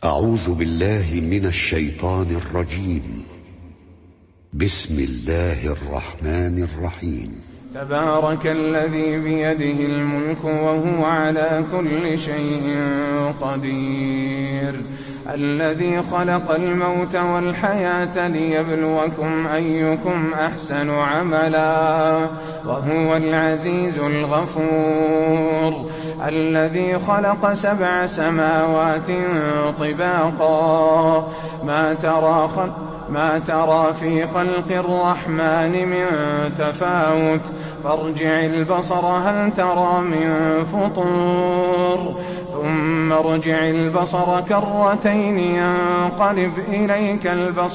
أعوذ بالله من الشيطان الرجيم. بسم الله الرحمن الرحيم. تبارك الذي بيده الملك وهو على كل شيء قدير، الذي خلق الموت والحياة ليبلوكم أيكم أحسن عملا وهو العزيز الغفور، الذي خلق 7 سماوات طباقا ما ترى في خلق الرحمن من تفاوت فارجع البصر هل ترى من فطور ثم ارجع البصر كرتين ينقلب إليك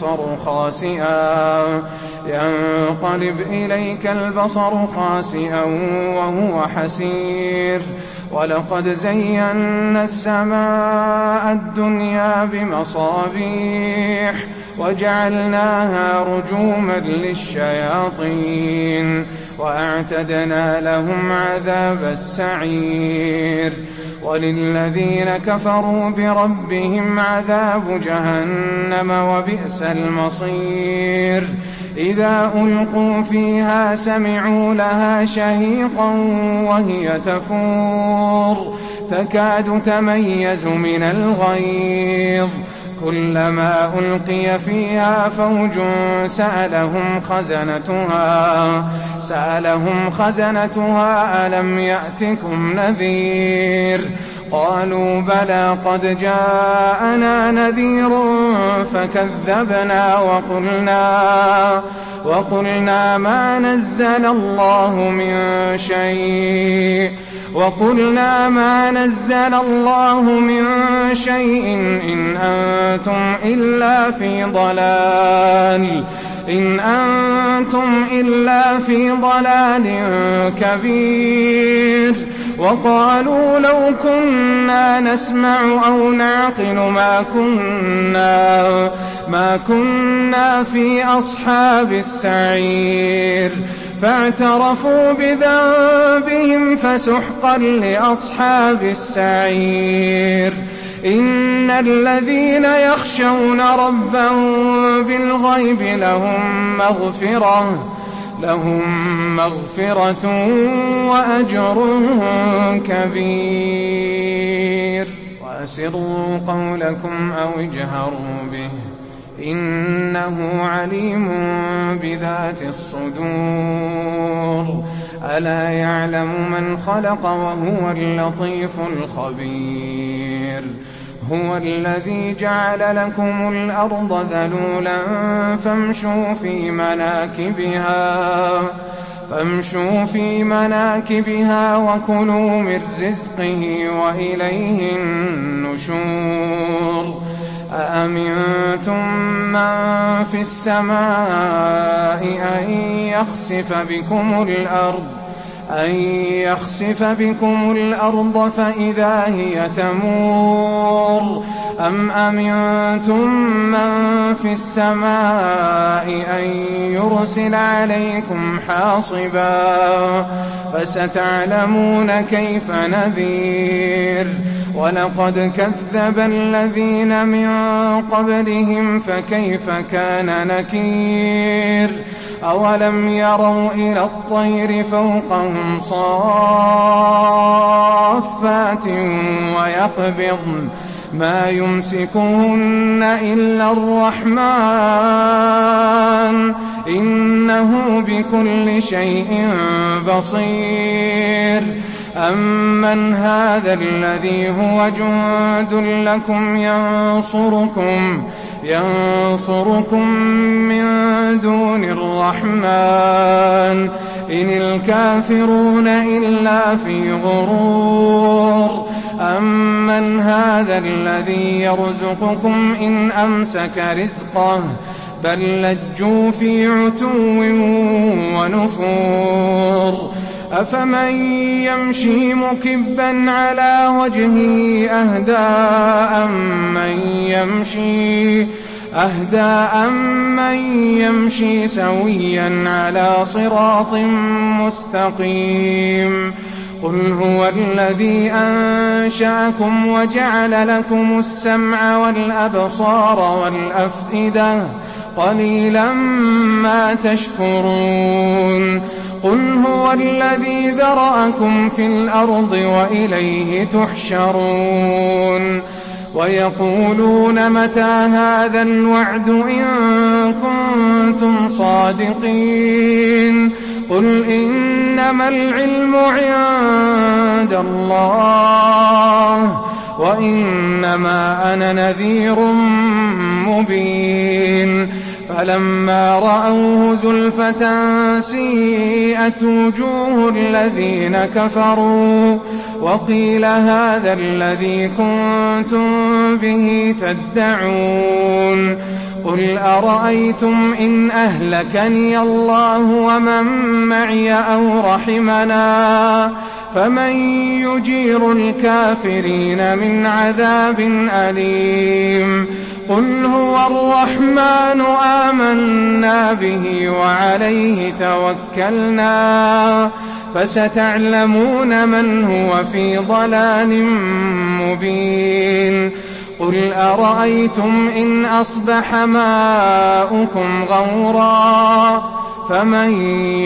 البصر خاسئا وهو حسير. ولقد زينا السماء الدنيا بمصابيح وجعلناها رجوما للشياطين وأعتدنا لهم عذاب السعير. وللذين كفروا بربهم عذاب جهنم وبئس المصير. إذا ألقوا فيها سمعوا لها شهيقا وهي تفور تكاد تميز من الغيظ، كلما ألقي فيها فوج سألهم خزنتها ألم يأتكم نذير؟ قالوا بلى قد جاءنا نذير فكذبنا وقلنا ما نزل الله من شيء إن أنتم إلا في ضلال كبير. وقالوا لو كنا نسمع أو نعقل ما كنا في أصحاب السعير. فاعترفوا بذنبهم فسحقا لأصحاب السعير. إن الذين يخشون ربهم بالغيب لهم مغفرة وأجر كبير. وأسروا قولكم أو اجهروا به إنه عليم بذات الصدور. ألا يعلم من خلق وهو اللطيف الخبير. هو الذي جعل لكم الأرض ذلولا فامشوا في مناكبها وكلوا من رزقه وإليه النشور. أأمنتم من في السماء أن يخسف بكم الأرض فإذا هي تمور، أم أمنتم من في السماء أن يرسل عليكم حاصبا فستعلمون كيف نذير. ولقد كذب الذين من قبلهم فكيف كان نكير. أولم يروا إلى الطير فوقهم صافات ويقبضن ما يمسكهن إلا الرحمن إنه بكل شيء بصير. أمن هذا الذي هو جند لكم ينصركم من دون الرحمن إن الكافرون إلا في غرور. أمن هذا الذي يرزقكم إن أمسك رزقه بل لجوا في عتو ونفور. أفمن يمشي مكبا على وجهه أهدى أمن يمشي سويا على صراط مستقيم. قل هو الذي أنشأكم وجعل لكم السمع والأبصار والأفئدة قليلا ما تشكرون قل هو الذي ذرأكم في الأرض وإليه تحشرون ويقولون متى هذا الوعد إن كنتم صادقين قل إنما العلم عند الله وإنما أنا نذير مبين فلما رأوه زلفة سيئت وجوه الذين كفروا وقيل هذا الذي كنتم به تدعون قل أرأيتم إن أهلكني الله ومن معي أو رحمنا فمن يجير الكافرين من عذاب أليم قل هو الرحمن آمنا به وعليه توكلنا فستعلمون من هو في ضلال مبين قل أرأيتم إن أصبح ماؤكم غورا فمن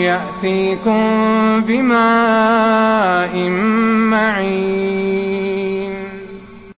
يأتيكم بماء معين